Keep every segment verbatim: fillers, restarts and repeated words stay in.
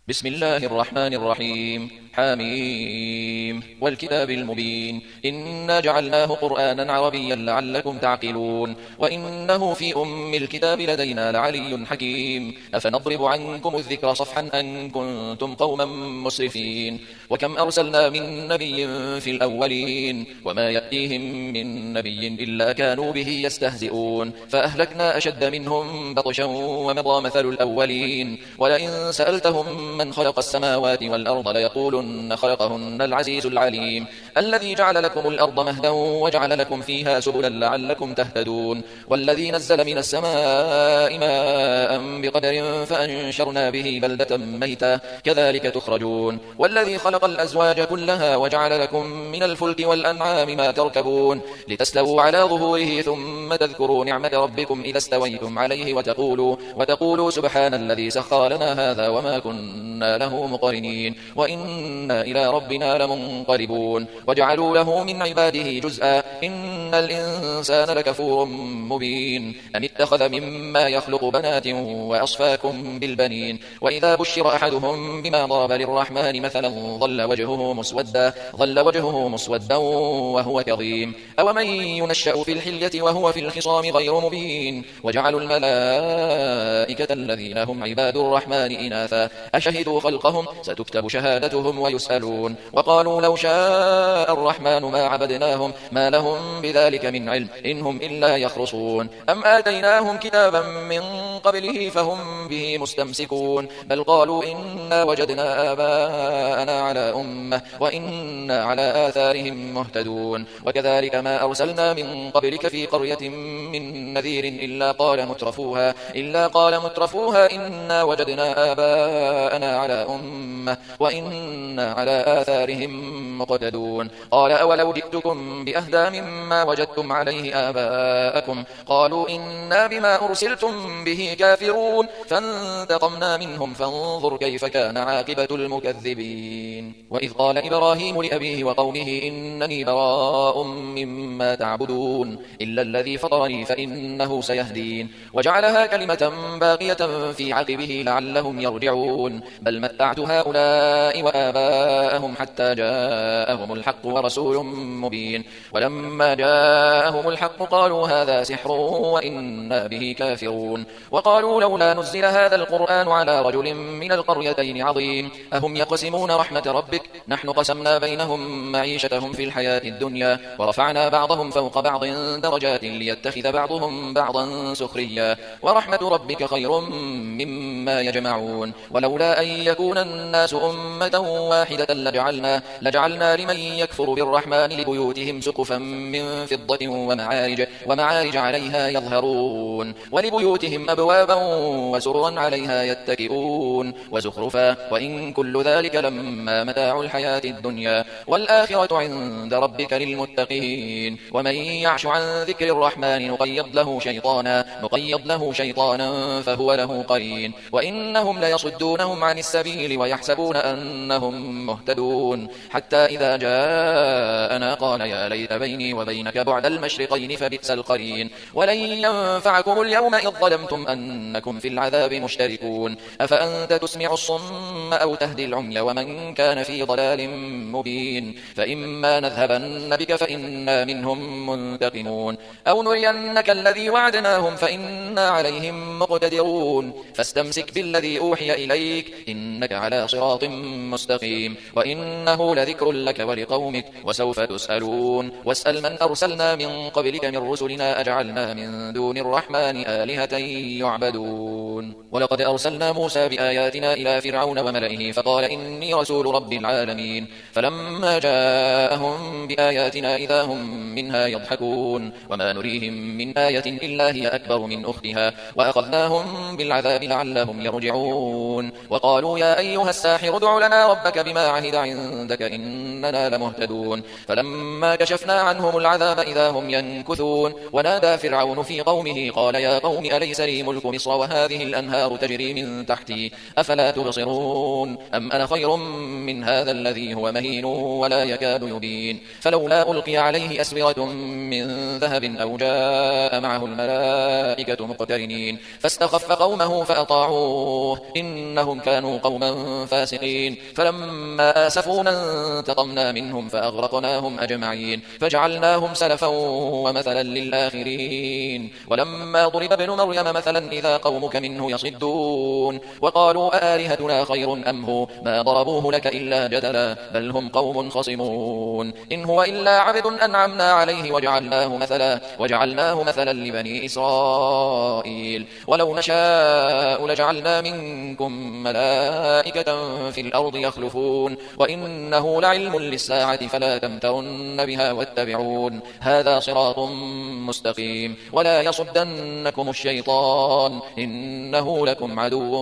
بسم الله الرحمن الرحيم. حميم والكتاب المبين إنا جعلناه قرآنا عربيا لعلكم تعقلون وإنه في أم الكتاب لدينا لعلي حكيم أفنضرب عنكم الذكر صفحا أن كنتم قوما مسرفين وكم أرسلنا من نبي في الأولين وما يأتيهم من نبي إلا كانوا به يستهزئون فأهلكنا أشد منهم بطشا ومضى مثل الأولين ولئن سألتهم من خلق السماوات والأرض ليقولن خلقهن العزيز العليم الذي جعل لكم الأرض مهدا وجعل لكم فيها سبلا لعلكم تهتدون والذي نزل من السماء ماء بقدر فأنشرنا به بلدة ميتا كذلك تخرجون والذي خلق الأزواج كلها وجعل لكم من الفلك والأنعام ما تركبون لتستووا على ظهوره ثم تذكروا نعمة ربكم إذا استويتم عليه وتقولوا, وتقولوا سبحان الذي سخر لنا هذا وما كنا له مقرنين وإنا إلى ربنا لمنقلبون وجعلوا له من عباده جزءا إن الإنسان لكفور مبين أم اتخذ مما يخلق بنات وأصفاكم بالبنين وإذا بشر أحدهم بما ضرب للرحمن مثلا ظل وجهه مسودا ظل وجهه مسودا وهو كظيم أومن ينشأ في الحلية وهو في الخصام غير مبين وجعلوا الملائكة الذين هم عباد الرحمن إناثا أشهدوا خلقهم ستكتب شهادتهم ويسألون وقالوا لو شاء الرحمن ما عبدناهم ما لهم بذلك من علم إن هم إلا يخرصون أم آتيناهم كتابا من قبله فهم به مستمسكون بل قالوا إنا وجدنا آباءنا على أمة وإنا على آثارهم مهتدون وكذلك ما أرسلنا من قبلك في قرية من نذير إلا قال مترفوها إلا قال مترفوها إنا وجدنا آباءنا على أمة وإنا على آثارهم مقتدون قال أولو جئتكم بأهدى مما وجدتم عليه آباءكم قالوا إنا بما أرسلتم به كافرون فانتقمنا منهم فانظر كيف كان عاقبة المكذبين وإذ قال إبراهيم لأبيه وقومه إنني براء مما تعبدون إلا الذي فطرني فإنه سيهدين وجعلها كلمة باقية في عقبه لعلهم يرجعون بل متعت هؤلاء وآباءهم حتى جاءهم الحق ورسول مبين ولما جاءهم الحق قالوا هذا سحر وإنا به كافرون وقالوا لولا نزل هذا القرآن على رجل من القريتين عظيم أهم يقسمون رحمة ربك نحن قسمنا بينهم معيشتهم في الحياة الدنيا ورفعنا بعضهم فوق بعض درجات ليتخذ بعضهم بعضا سخريا ورحمة ربك خير مما يجمعون ولولا أن يكون الناس أمة واحدة لجعلنا, لجعلنا لمن يكفر بالرحمن لبيوتهم سقفا من فضة ومعارج, ومعارج عليها يظهرون ولبيوتهم أبوابا وسررا عليها يتكئون وزخرفا وإن كل ذلك لما متاع الحياة الدنيا والآخرة عند ربك للمتقين ومن يعش عن ذكر الرحمن نقيض له شيطانا, نقيض له شيطانا فهو له قرين وإنهم ليصدونهم عن السبيل ويحسبون أنهم مهتدون حتى إذا جاءنا قال يا ليت بيني وبينك بعد المشرقين فبئس القرين ولن ينفعكم اليوم إذ ظلمتم أنكم في العذاب مشتركون أفأنت تسمع الصم أو تهدي العمي ومن كان في ضلال مبين فإما نذهبن بك فإنا منهم منتقمون أو نرينك الذي وعدناهم فإنا عليهم مقتدرون فاستمسك بالذي أوحي إليك إنك على صراط مستقيم وإنه لذكر لك ولقومك وسوف تسألون واسأل من أرسلنا من قبلك من رسلنا أجعلنا من دون الرحمن آلهة يعبدون ولقد أرسلنا موسى بآياتنا إلى فرعون وملئه فقال إني رسول رب العالمين فلما جاءهم بآياتنا إذا هم منها يضحكون وما نريهم من آية إلا هي أكبر من أختها وأخذناهم بالعذاب لعلهم يرجعون وقالوا يا أيها الساحر ادع لنا ربك بما عهد عندك إننا مهتدون فلما كشفنا عنهم العذاب إذا هم ينكثون ونادى فرعون في قومه قال يا قوم أليس لي ملك مصر وهذه الأنهار تجري من تحتي أفلا تبصرون أم أنا خير من هذا الذي هو مهين ولا يكاد يبين فلولا ألقي عليه أسورة من ذهب أو جاء معه الملائكة مقترنين فاستخف قومه فأطاعوه إنهم كانوا قوما فاسقين فلما آسفونا انتقمنا منهم فأغرقناهم أجمعين فجعلناهم سلفا ومثلا للآخرين ولما ضرب ابن مريم مثلا إذا قومك منه يصدون وقالوا آلهتنا خير أم هو ما ضربوه لك إلا جدلا بل هم قوم خصمون إن هو إلا عبد أنعمنا عليه وجعلناه مثلا وجعلناه مثلا لبني إسرائيل ولو نشاء لجعلنا منكم ملائكة في الأرض يخلفون وإنه لعلم للساعة فلا تمترن بها واتبعون هذا صراط مستقيم ولا يصدنكم الشيطان إنه لكم عدو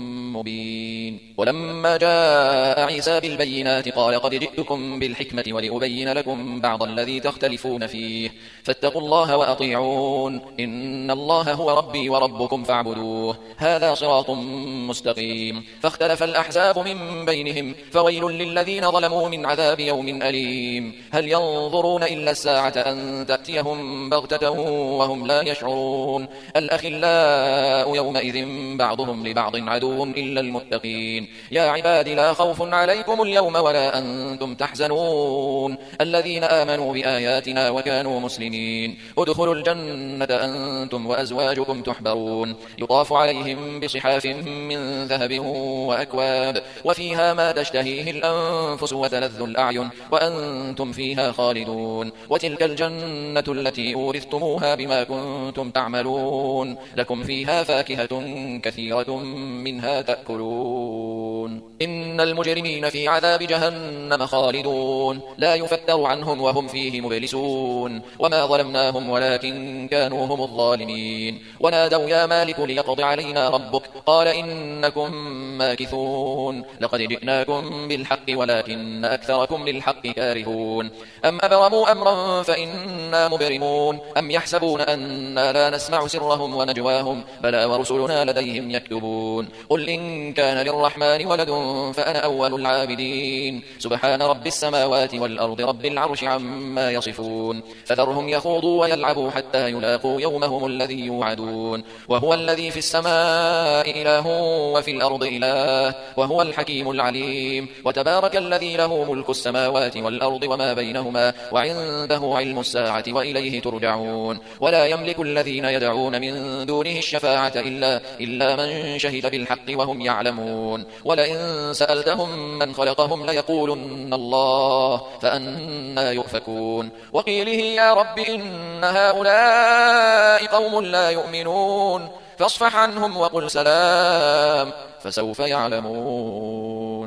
مبين ولما جاء عيسى بالبينات قال قد جئتكم بالحكمة ولأبين لكم بعض الذي تختلفون فيه فاتقوا الله وأطيعون إن الله هو ربي وربكم فاعبدوه هذا صراط مستقيم فاختلف الأحزاب من بينهم فويل للذين ظلموا من عذاب يوم أليم هل ينظرون إلا الساعة أن تأتيهم بغتة وهم لا يشعرون الأخلاء يومئذ بعضهم لبعض عدو إلا المتقين يا عباد لا خوف عليكم اليوم ولا أنتم تحزنون الذين آمنوا بآياتنا وكانوا مسلمين ادخلوا الجنة أنتم وأزواجكم تحبرون يطاف عليهم بصحاف من ذهب وأكواب وفيها ما تشتهيه الأنفس وتلذ الأعين وأنتم فيها خالدون وتلك الجنة التي أورثتموها بما كنتم تعملون لكم فيها فاكهة كثيرة منها تأكلون إن المجرمين في عذاب جهنم خالدون لا يفتر عنهم وهم فيه مبلسون وما ظلمناهم ولكن كانوا هم الظالمين ونادوا يا مالك ليقض علينا ربك قال إنكم ماكثون لقد جئناكم بالحق ولكن أكثركم للحق كارهون أم أبرموا أمرا فإنا مبرمون أم يحسبون أنا لا نسمع سرهم ونجواهم بلى ورسلنا لديهم يكتبون قل إن كان للرحمن ولد فأنا أول العابدين سبحان رب السماوات والأرض رب العرش عما يصفون فذرهم يخوضوا ويلعبوا حتى يلاقوا يومهم الذي يوعدون وهو الذي في السماء إله وفي الأرض إله وهو الحكيم العليم وتبارك الذي له ملك السماوات والأرض وما بينهما وعنده علم الساعة وإليه ترجعون ولا يملك الذين يدعون من دونه الشفاعة إلا, إلا من شهد بالحق وهم يعلمون ولئن سألتهم من خلقهم ليقولن الله فأنا يؤفكون وقيله يا رب إن هؤلاء قوم لا يؤمنون فاصفح عنهم وقل سلام فسوف يعلمون